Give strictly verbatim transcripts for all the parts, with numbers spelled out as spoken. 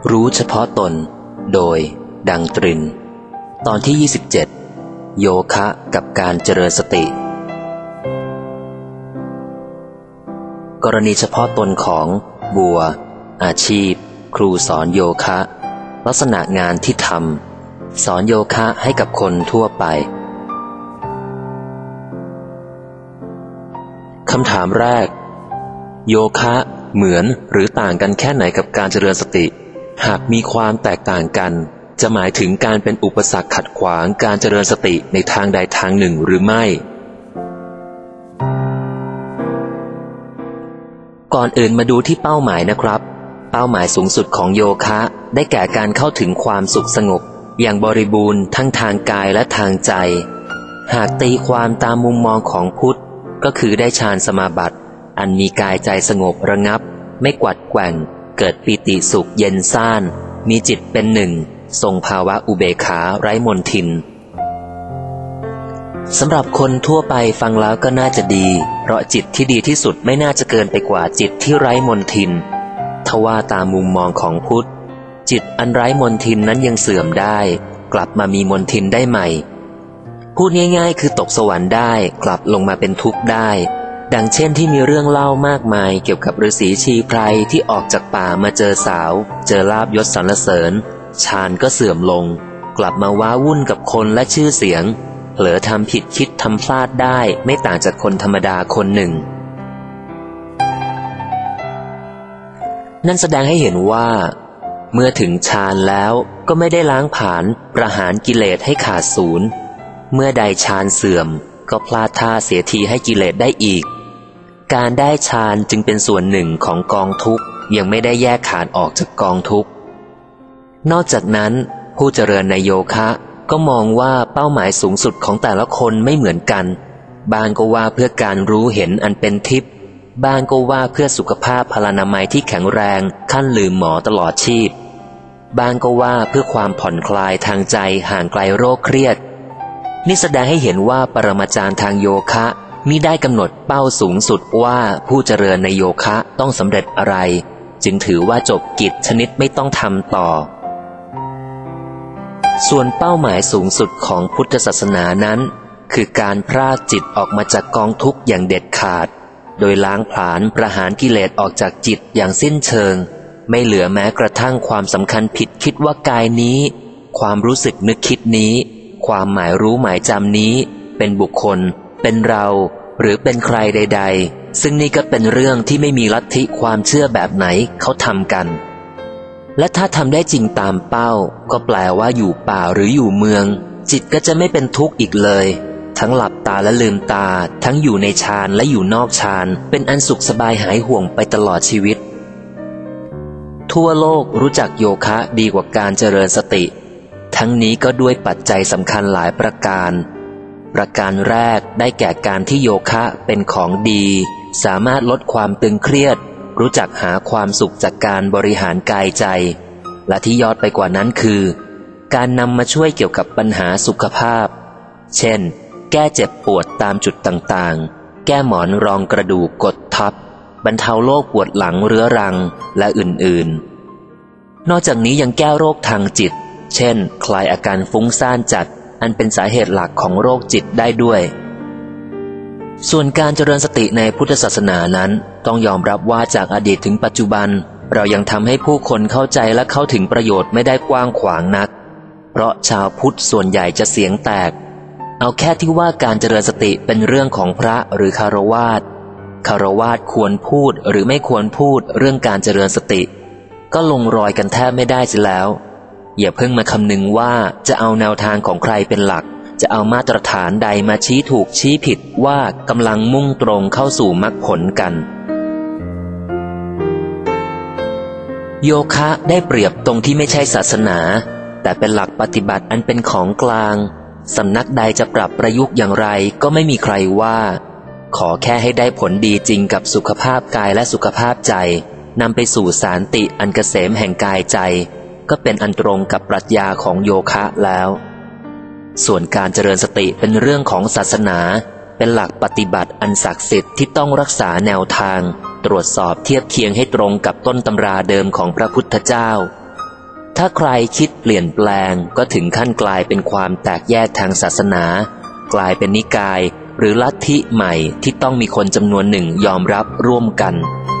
รู้เฉพาะตนโดยดังตรินตอนที่ยี่สิบเจ็ดโยคะกับการเจริญสติกรณีเฉพาะตนของบัวอาชีพครูสอนโยคะลักษณะงานที่ทำสอนโยคะให้กับคนทั่วไปคำถามแรกโยคะเหมือนหรือต่างกันแค่ไหนกับการเจริญสติหากมีความแตกต่างกันจะหมายถึงการเป็นอุปสรรคขัดขวางการเจริญสติในทางใดทางหนึ่งหรือไม่ก่อนอื่นมาดูที่เป้าหมายนะครับเป้าหมายสูงสุดของโยคะได้แก่การเข้าถึงความสุขสงบอย่างบริบูรณ์ทั้งทางกายและทางใจหากตีความตามมุมมองของพุทธก็คือได้ฌานสมาบัติอันมีกายใจสงบระงับไม่กวัดแกว่งเกิดปีติสุขเย็นซ่านมีจิตเป็นหนึ่งทรงภาวะอุเบกขาไร้มลทินสำหรับคนทั่วไปฟังแล้วก็น่าจะดีเพราะจิตที่ดีที่สุดไม่น่าจะเกินไปกว่าจิตที่ไร้มลทินทว่าตามมุมมองของพุทธจิตอันไร้มลทินนั้นยังเสื่อมได้กลับมามีมลทินได้ใหม่พูดง่ายๆคือตกสวรรค์ได้กลับลงมาเป็นทุกข์ได้ดังเช่นที่มีเรื่องเล่ามากมายเกี่ยวกับฤาษีชีไพรที่ออกจากป่ามาเจอสาวเจอลาภยศสรรเสริญฌานก็เสื่อมลงกลับมาว้าวุ่นกับคนและชื่อเสียงเผลอทำผิดคิดทำพลาดได้ไม่ต่างจากคนธรรมดาคนหนึ่งนั่นแสดงให้เห็นว่าเมื่อถึงฌานแล้วก็ไม่ได้ล้างผลาญประหารกิเลสให้ขาดศูนย์เมื่อใดฌานเสื่อมก็พลาดท่าเสียทีให้กิเลสได้อีกการได้ฌานจึงเป็นส่วนหนึ่งของกองทุกข์ยังไม่ได้แยกขาดออกจากกองทุกข์นอกจากนั้นผู้เจริญในโยคะก็มองว่าเป้าหมายสูงสุดของแต่ละคนไม่เหมือนกันบางก็ว่าเพื่อการรู้เห็นอันเป็นทิพย์บางก็ว่าเพื่อสุขภาพพลานามัยที่แข็งแรงขั้นลืมหมอตลอดชีพบางก็ว่าเพื่อความผ่อนคลายทางใจห่างไกลโรคเครียดนี่แสดงให้เห็นว่าปรมาจารย์ทางโยคะมิได้กำหนดเป้าสูงสุดว่าผู้เจริญในโยคะต้องสำเร็จอะไรจึงถือว่าจบกิจชนิดไม่ต้องทำต่อส่วนเป้าหมายสูงสุดของพุทธศาสนานั้นคือการพรากจิตออกมาจากกองทุกข์อย่างเด็ดขาดโดยล้างผลาญประหารกิเลสออกจากจิตอย่างสิ้นเชิงไม่เหลือแม้กระทั่งความสำคัญผิดคิดว่ากายนี้ความรู้สึกนึกคิดนี้ความหมายรู้หมายจำนี้เป็นบุคคลเป็นเราหรือเป็นใครใดๆซึ่งนี่ก็เป็นเรื่องที่ไม่มีลัทธิความเชื่อแบบไหนเขาทำกันและถ้าทำได้จริงตามเป้าก็แปลว่าอยู่ป่าหรืออยู่เมืองจิตก็จะไม่เป็นทุกข์อีกเลยทั้งหลับตาและลืมตาทั้งอยู่ในฌานและอยู่นอกฌานเป็นอันสุขสบายหายห่วงไปตลอดชีวิตทั่วโลกรู้จักโยคะดีกว่าการเจริญสติทั้งนี้ก็ด้วยปัจจัยสำคัญหลายประการประการแรกได้แก่การที่โยคะเป็นของดีสามารถลดความตึงเครียดรู้จักหาความสุขจากการบริหารกายใจและที่ยอดไปกว่านั้นคือการนำมาช่วยเกี่ยวกับปัญหาสุขภาพเช่นแก้เจ็บปวดตามจุดต่างๆแก้หมอนรองกระดูกกดทับบรรเทาโรคปวดหลังเรื้อรังและอื่นๆนอกจากนี้ยังแก้โรคทางจิตเช่นคลายอาการฟุ้งซ่านจัดอันเป็นสาเหตุหลักของโรคจิตได้ด้วยส่วนการเจริญสติในพุทธศาสนานั้นต้องยอมรับว่าจากอดีตถึงปัจจุบันเรายังทำให้ผู้คนเข้าใจและเข้าถึงประโยชน์ไม่ได้กว้างขวางนักเพราะชาวพุทธส่วนใหญ่จะเสียงแตกเอาแค่ที่ว่าการเจริญสติเป็นเรื่องของพระหรือคฤหัสถ์คฤหัสถ์ควรพูดหรือไม่ควรพูดเรื่องการเจริญสติก็ลงรอยกันแทบไม่ได้เสียแล้วอย่าเพิ่งมาคำนึงว่าจะเอาแนวทางของใครเป็นหลักจะเอามาตรฐานใดมาชี้ถูกชี้ผิดว่ากำลังมุ่งตรงเข้าสู่มรรคผลกันโยคะได้เปรียบตรงที่ไม่ใช่ศาสนาแต่เป็นหลักปฏิบัติอันเป็นของกลางสำนักใดจะปรับประยุกต์อย่างไรก็ไม่มีใครว่าขอแค่ให้ได้ผลดีจริงกับสุขภาพกายและสุขภาพใจนำไปสู่สันติอันเกษมแห่งกายใจก็เป็นอันตรงกับปรัชญาของโยคะแล้วส่วนการเจริญสติเป็นเรื่องของศาสนาเป็นหลักปฏิบัติอันศักดิ์สิทธิ์ที่ต้องรักษาแนวทางตรวจสอบเทียบเคียงให้ตรงกับต้นตำราเดิมของพระพุทธเจ้าถ้าใครคิดเปลี่ยนแปลงก็ถึงขั้นกลายเป็นความแตกแยกทางศาสนา กลายเป็นนิกายหรือลัทธิใหม่ที่ต้องมีคนจำนวนหนึ่งยอมรับร่วมกัน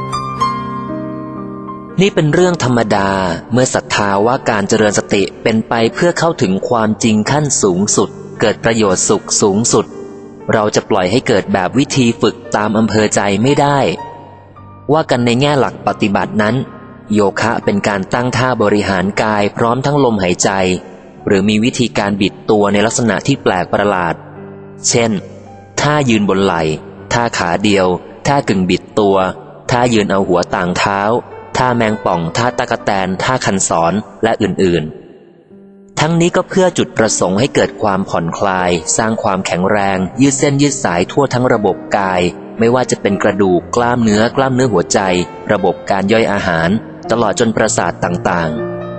นี่เป็นเรื่องธรรมดาเมื่อศรัทธาว่าการเจริญสติเป็นไปเพื่อเข้าถึงความจริงขั้นสูงสุดเกิดประโยชน์สุขสูงสุดเราจะปล่อยให้เกิดแบบวิธีฝึกตามอำเภอใจไม่ได้ว่ากันในแง่หลักปฏิบัตินั้นโยคะเป็นการตั้งท่าบริหารกายพร้อมทั้งลมหายใจหรือมีวิธีการบิดตัวในลักษณะที่แปลกประหลาดเช่นท่ายืนบนไหล่ท่าขาเดียวท่ากึ่งบิดตัวท่ายืนเอาหัวต่างเท้าท่าแมงป่องท่าตะกแตนท่าคันศรและอื่นๆทั้งนี้ก็เพื่อจุดประสงค์ให้เกิดความผ่อนคลายสร้างความแข็งแรงยืดเส้นยืดสายทั่วทั้งระบบกายไม่ว่าจะเป็นกระดูกกล้ามเนื้อกล้ามเนื้อหัวใจระบบการย่อยอาหารตลอดจนประสาทต่าง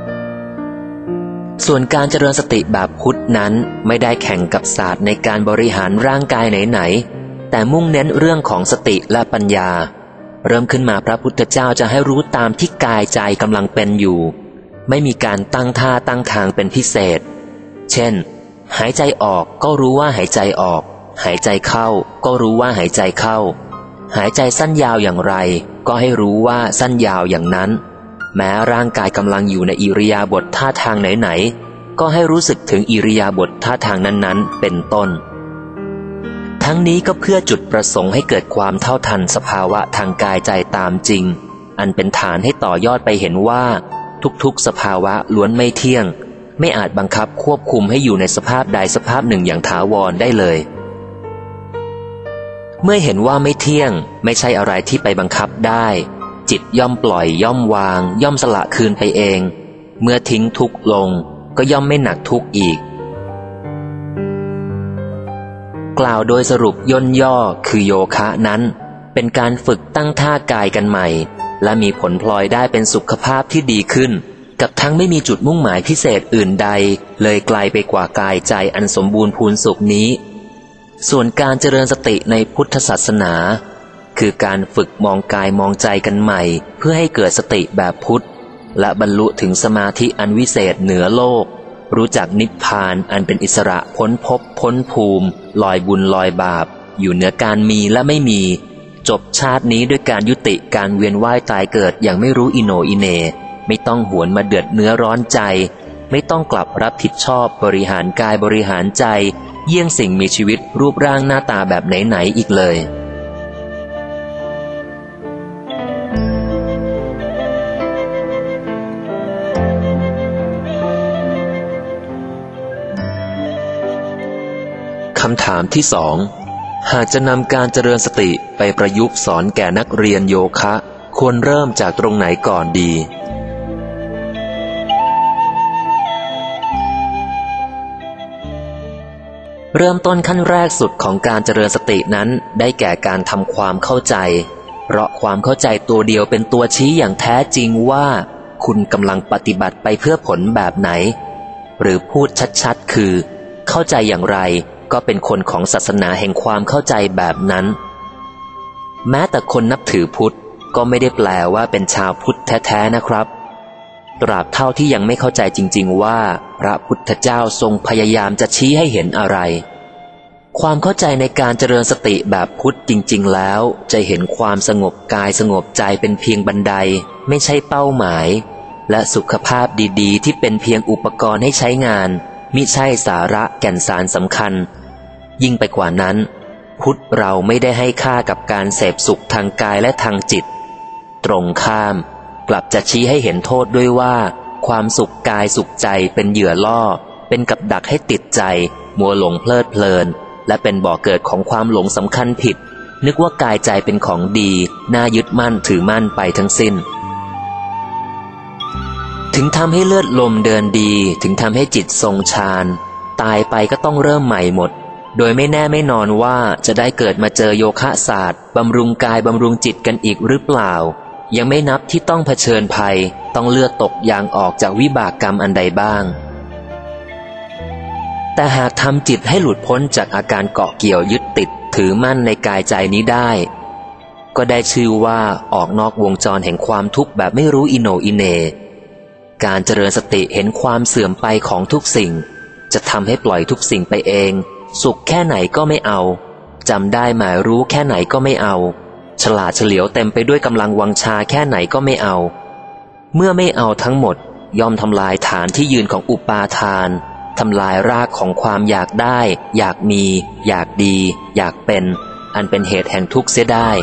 ๆส่วนการเจริญสติแบบพุทธนั้นไม่ได้แข่งกับศาสตร์ในการบริหารร่างกายไหนๆแต่มุ่งเน้นเรื่องของสติและปัญญาเริ่มขึ้นมาพระพุทธเจ้าจะให้รู้ตามที่กายใจกำลังเป็นอยู่ไม่มีการตั้งท่าตั้งทางเป็นพิเศษเช่นหายใจออกก็รู้ว่าหายใจออกหายใจเข้าก็รู้ว่าหายใจเข้าหายใจสั้นยาวอย่างไรก็ให้รู้ว่าสั้นยาวอย่างนั้นแม้ร่างกายกำลังอยู่ในอิริยาบถท่าทางไหนๆก็ให้รู้สึกถึงอิริยาบถท่าทางนั้นๆเป็นต้นทั้งนี้ก็เพื่อจุดประสงค์ให้เกิดความเท่าทันสภาวะทางกายใจตามจริงอันเป็นฐานให้ต่อยอดไปเห็นว่าทุกๆสภาวะล้วนไม่เที่ยงไม่อาจบังคับควบคุมให้อยู่ในสภาพใดสภาพหนึ่งอย่างถาวรได้เลยเมื่อเห็นว่าไม่เที่ยงไม่ใช่อะไรที่ไปบังคับได้จิตย่อมปล่อยย่อมวางย่อมสละคืนไปเองเมื่อทิ้งทุกข์ลงก็ย่อมไม่หนักทุกข์อีกกล่าวโดยสรุปย่นย่อคือโยคะนั้นเป็นการฝึกตั้งท่ากายกันใหม่และมีผลพลอยได้เป็นสุขภาพที่ดีขึ้นกับทั้งไม่มีจุดมุ่งหมายพิเศษอื่นใดเลยไกลไปกว่ากายใจอันสมบูรณ์พูนสุขนี้ส่วนการเจริญสติในพุทธศาสนาคือการฝึกมองกายมองใจกันใหม่เพื่อให้เกิดสติแบบพุทธและบรรลุถึงสมาธิอันวิเศษเหนือโลกรู้จักนิพพานอันเป็นอิสระพ้นภพพ้นภูมิลอยบุญลอยบาปอยู่เหนือการมีและไม่มีจบชาตินี้ด้วยการยุติการเวียนว่ายตายเกิดอย่างไม่รู้อิโหนอิเหน่ไม่ต้องหวนมาเดือดเนื้อร้อนใจไม่ต้องกลับรับผิดชอบบริหารกายบริหารใจเยี่ยงสิ่งมีชีวิตรูปร่างหน้าตาแบบไหนๆอีกเลยคำถามที่สองหากจะนำการเจริญสติไปประยุกต์สอนแก่นักเรียนโยคะควรเริ่มจากตรงไหนก่อนดีเริ่มต้นขั้นแรกสุดของการเจริญสตินั้นได้แก่การทำความเข้าใจเพราะความเข้าใจตัวเดียวเป็นตัวชี้อย่างแท้จริงว่าคุณกำลังปฏิบัติไปเพื่อผลแบบไหนหรือพูดชัดๆคือเข้าใจอย่างไรก็เป็นคนของศาสนาแห่งความเข้าใจแบบนั้นแม้แต่คนนับถือพุทธก็ไม่ได้แปลว่าเป็นชาวพุทธแท้ๆนะครับตราบเท่าที่ยังไม่เข้าใจจริงๆว่าพระพุทธเจ้าทรงพยายามจะชี้ให้เห็นอะไรความเข้าใจในการเจริญสติแบบพุทธจริงๆแล้วจะเห็นความสงบกายสงบใจเป็นเพียงบันไดไม่ใช่เป้าหมายและสุขภาพดีๆที่เป็นเพียงอุปกรณ์ให้ใช้งานมิใช่สาระแก่นสารสำคัญยิ่งไปกว่านั้นพุทธเราไม่ได้ให้ค่ากับการเสพสุขทางกายและทางจิตตรงข้ามกลับจะชี้ให้เห็นโทษด้วยว่าความสุขกายสุขใจเป็นเหยื่อล่อเป็นกับดักให้ติดใจมัวหลงเพลิดเพลินและเป็นบ่อเกิดของความหลงสำคัญผิดนึกว่ากายใจเป็นของดีน่ายึดมั่นถือมั่นไปทั้งสิ้นถึงทำให้เลือดลมเดินดีถึงทำให้จิตทรงฌานตายไปก็ต้องเริ่มใหม่หมดโดยไม่แน่ไม่นอนว่าจะได้เกิดมาเจอโยคะศาสตร์บำรุงกายบำรุงจิตกันอีกหรือเปล่ายังไม่นับที่ต้องเผชิญภัยต้องเลือดตกยางออกจากวิบากกรรมอันใดบ้างแต่หากทำจิตให้หลุดพ้นจากอาการเกาะเกี่ยวยึดติดถือมั่นในกายใจนี้ได้ก็ได้ชื่อว่าออกนอกวงจรแห่งความทุกข์แบบไม่รู้อิโหนอิเหน่การเจริญสติเห็นความเสื่อมไปของทุกสิ่งจะทำให้ปล่อยทุกสิ่งไปเองสุขแค่ไหนก็ไม่เอาจำได้หมายรู้แค่ไหนก็ไม่เอาฉลาดเฉลียวเต็มไปด้วยกำลังวังชาแค่ไหนก็ไม่เอาเมื่อไม่เอาทั้งหมดย่อมทำลายฐานที่ยืนของอุปาทานทำลายรากของความอยากได้อยากมีอยากดีอยากเป็นอันเป็นเหตุแห่งทุกข์เสียได้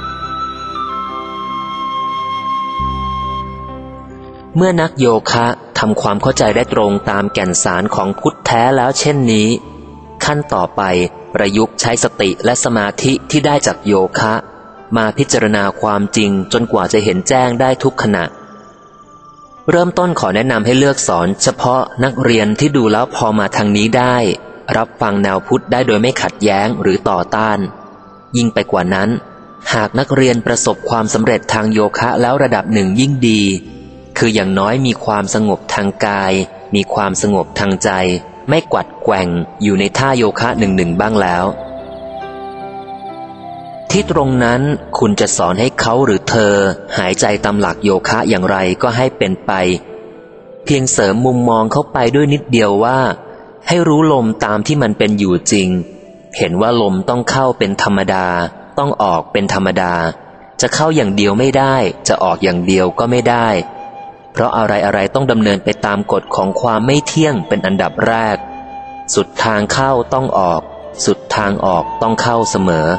เมื่อนักโยคะทำความเข้าใจได้ตรงตามแก่นสารของพุทธแท้แล้วเช่นนี้ขั้นต่อไปประยุกต์ใช้สติและสมาธิที่ได้จากโยคะมาพิจารณาความจริงจนกว่าจะเห็นแจ้งได้ทุกขณะเริ่มต้นขอแนะนำให้เลือกสอนเฉพาะนักเรียนที่ดูแล้วพอมาทางนี้ได้รับฟังแนวพุทธได้โดยไม่ขัดแย้งหรือต่อต้านยิ่งไปกว่านั้นหากนักเรียนประสบความสำเร็จทางโยคะแล้วระดับหนึ่งยิ่งดีคืออย่างน้อยมีความสงบทางกายมีความสงบทางใจไม่กวัดแกว่งอยู่ในท่าโยคะหนึ่งหนึ่งบ้างแล้วที่ตรงนั้นคุณจะสอนให้เขาหรือเธอหายใจตามหลักโยคะอย่างไรก็ให้เป็นไปเพียงเสริมมุมมองเข้าไปด้วยนิดเดียวว่าให้รู้ลมตามที่มันเป็นอยู่จริงเห็นว่าลมต้องเข้าเป็นธรรมดาต้องออกเป็นธรรมดาจะเข้าอย่างเดียวไม่ได้จะออกอย่างเดียวก็ไม่ได้เพราะอะไรอะไรต้องดำเนินไปตามกฎของความไม่เที่ยงเป็นอันดับแรกสุดทางเข้าต้องออกสุดทางออกต้องเข้าเสมอ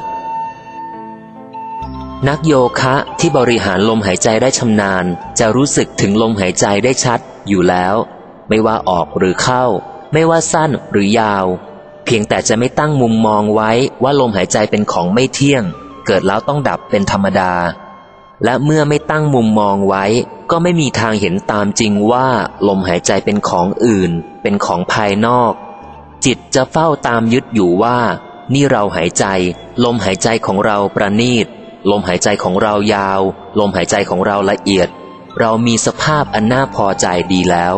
นักโยคะที่บริหารลมหายใจได้ชำนาญจะรู้สึกถึงลมหายใจได้ชัดอยู่แล้วไม่ว่าออกหรือเข้าไม่ว่าสั้นหรือยาวเพียงแต่จะไม่ตั้งมุมมองไว้ว่าลมหายใจเป็นของไม่เที่ยงเกิดแล้วต้องดับเป็นธรรมดาและเมื่อไม่ตั้งมุมมองไว้ก็ไม่มีทางเห็นตามจริงว่าลมหายใจเป็นของอื่นเป็นของภายนอกจิตจะเฝ้าตามยึดอยู่ว่านี่เราหายใจลมหายใจของเราประณีตลมหายใจของเรายาวลมหายใจของเราละเอียดเรามีสภาพอันน่าพอใจดีแล้ว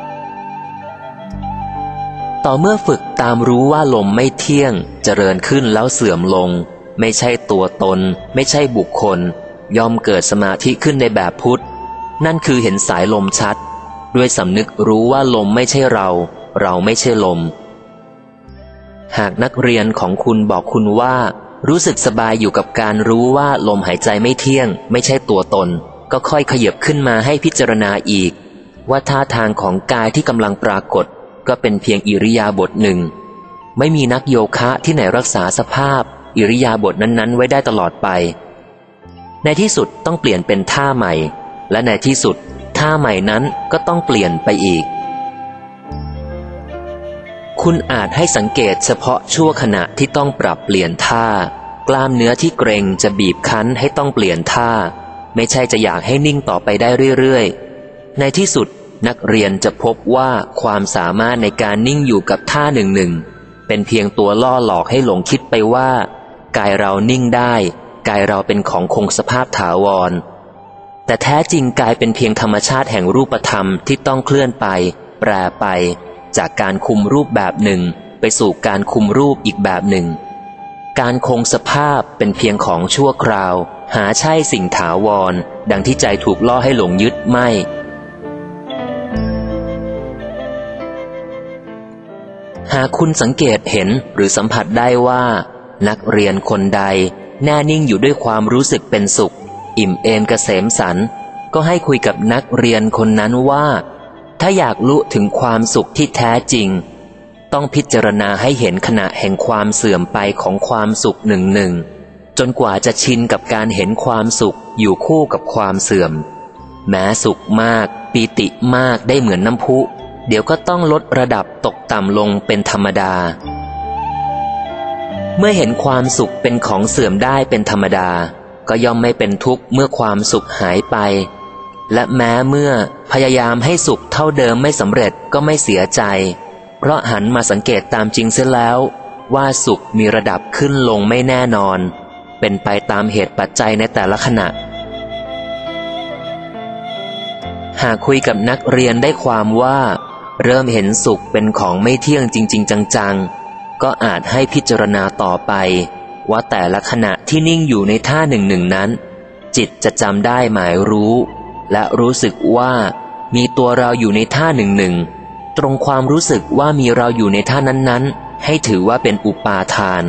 ต่อเมื่อฝึกตามรู้ว่าลมไม่เที่ยงเจริญขึ้นแล้วเสื่อมลงไม่ใช่ตัวตนไม่ใช่บุคคลย่อมเกิดสมาธิขึ้นในแบบพุทธนั่นคือเห็นสายลมชัดด้วยสำนึกรู้ว่าลมไม่ใช่เราเราไม่ใช่ลมหากนักเรียนของคุณบอกคุณว่ารู้สึกสบายอยู่กับการรู้ว่าลมหายใจไม่เที่ยงไม่ใช่ตัวตนก็ค่อยขยับขึ้นมาให้พิจารณาอีกว่าท่าทางของกายที่กำลังปรากฏก็เป็นเพียงอิริยาบถหนึ่งไม่มีนักโยคะที่ไหนรักษาสภาพอิริยาบถนั้นๆไว้ได้ตลอดไปในที่สุดต้องเปลี่ยนเป็นท่าใหม่และในที่สุดท่าใหม่นั้นก็ต้องเปลี่ยนไปอีกคุณอาจให้สังเกตเฉพาะชั่วขณะที่ต้องปรับเปลี่ยนท่ากล้ามเนื้อที่เกร็งจะบีบคั้นให้ต้องเปลี่ยนท่าไม่ใช่จะอยากให้นิ่งต่อไปได้เรื่อยๆในที่สุดนักเรียนจะพบว่าความสามารถในการนิ่งอยู่กับท่าหนึ่งหนึ่งเป็นเพียงตัวล่อหลอกให้หลงคิดไปว่ากายเรานิ่งได้กายเราเป็นของคงสภาพถาวรแต่แท้จริงกายเป็นเพียงธรรมชาติแห่งรูปธรรมที่ต้องเคลื่อนไปแปรไปจากการคุมรูปแบบหนึ่งไปสู่การคุมรูปอีกแบบหนึ่งการคงสภาพเป็นเพียงของชั่วคราวหาใช่สิ่งถาวรดังที่ใจถูกล่อให้หลงยึดไม่หากคุณสังเกตเห็นหรือสัมผัสได้ว่านักเรียนคนใดแน่นิ่งอยู่ด้วยความรู้สึกเป็นสุขอิ่มเอมเกษมสันต์ก็ให้คุยกับนักเรียนคนนั้นว่าถ้าอยากรู้ถึงความสุขที่แท้จริงต้องพิจารณาให้เห็นขณะแห่งความเสื่อมไปของความสุขหนึ่งหนึ่งจนกว่าจะชินกับการเห็นความสุขอยู่คู่กับความเสื่อมแม้สุขมากปีติมากได้เหมือนน้ำพุเดี๋ยวก็ต้องลดระดับตกต่ำลงเป็นธรรมดาเมื่อเห็นความสุขเป็นของเสื่อมได้เป็นธรรมดาก็ย่อมไม่เป็นทุกข์เมื่อความสุขหายไปและแม้เมื่อพยายามให้สุขเท่าเดิมไม่สำเร็จก็ไม่เสียใจเพราะหันมาสังเกตตามจริงเสียแล้วว่าสุขมีระดับขึ้นลงไม่แน่นอนเป็นไปตามเหตุปัจจัยในแต่ละขณะหากคุยกับนักเรียนได้ความว่าเริ่มเห็นสุขเป็นของไม่เที่ยงจริงๆจังๆก็อาจให้พิจารณาต่อไปว่าแต่ละขณะที่นิ่งอยู่ในท่าหนึ่งหนึ่งนั้นจิตจะจำได้หมายรู้และรู้สึกว่ามีตัวเราอยู่ในท่าหนึ่งหนึ่งตรงความรู้สึกว่ามีเราอยู่ในท่านั้นๆให้ถือว่าเป็นอุปาทาน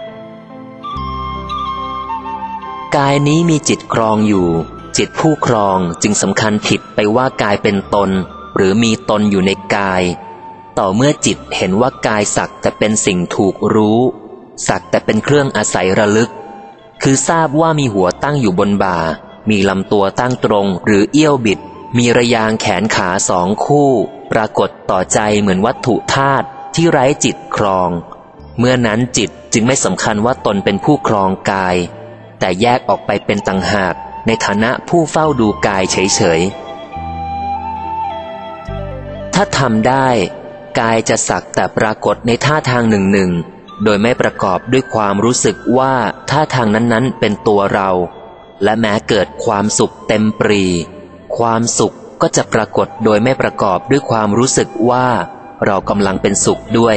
กายนี้มีจิตครองอยู่จิตผู้ครองจึงสำคัญผิดไปว่ากายเป็นตนหรือมีตนอยู่ในกายต่อเมื่อจิตเห็นว่ากายสักแต่เป็นสิ่งถูกรู้สักแต่เป็นเครื่องอาศัยระลึกคือทราบว่ามีหัวตั้งอยู่บนบ่ามีลำตัวตั้งตรงหรือเอี้ยวบิดมีระยางแขนขาสองคู่ปรากฏต่อใจเหมือนวัตถุธาตุที่ไร้จิตครองเมื่อนั้นจิตจึงไม่สำคัญว่าตนเป็นผู้ครองกายแต่แยกออกไปเป็นต่างหากในฐานะผู้เฝ้าดูกายเฉยๆถ้าทำได้กายจะสักแต่ปรากฏในท่าทางหนึ่งๆโดยไม่ประกอบด้วยความรู้สึกว่าท่าทางนั้นๆเป็นตัวเราและแม้เกิดความสุขเต็มปรีความสุขก็จะปรากฏโดยไม่ประกอบด้วยความรู้สึกว่าเรากำลังเป็นสุขด้วย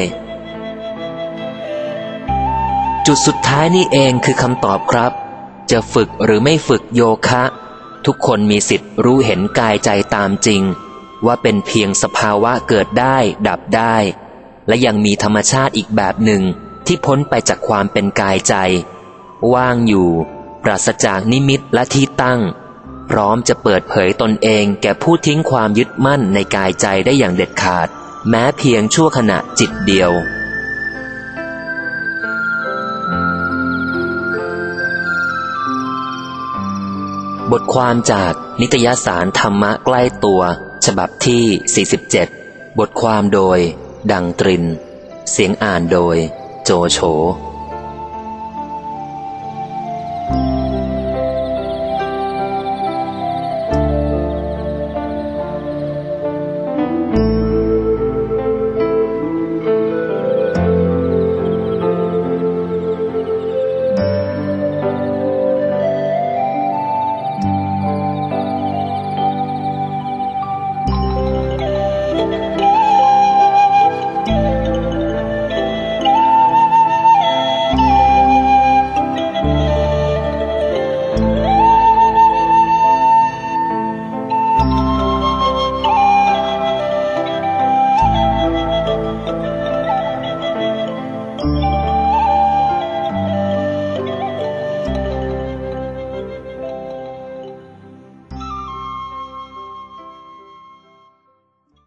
จุดสุดท้ายนี่เองคือคำตอบครับจะฝึกหรือไม่ฝึกโยคะทุกคนมีสิทธิ์รู้เห็นกายใจตามจริงว่าเป็นเพียงสภาวะเกิดได้ดับได้และยังมีธรรมชาติอีกแบบหนึ่งที่พ้นไปจากความเป็นกายใจว่างอยู่ปราศจากนิมิตและที่ตั้งพร้อมจะเปิดเผยตนเองแก่ผู้ทิ้งความยึดมั่นในกายใจได้อย่างเด็ดขาดแม้เพียงชั่วขณะจิตเดียวบทความจากนิตยสารธรรมะใกล้ตัวฉบับที่สี่สิบเจ็ดบทความโดยดังตรินเสียงอ่านโดยโจโฉ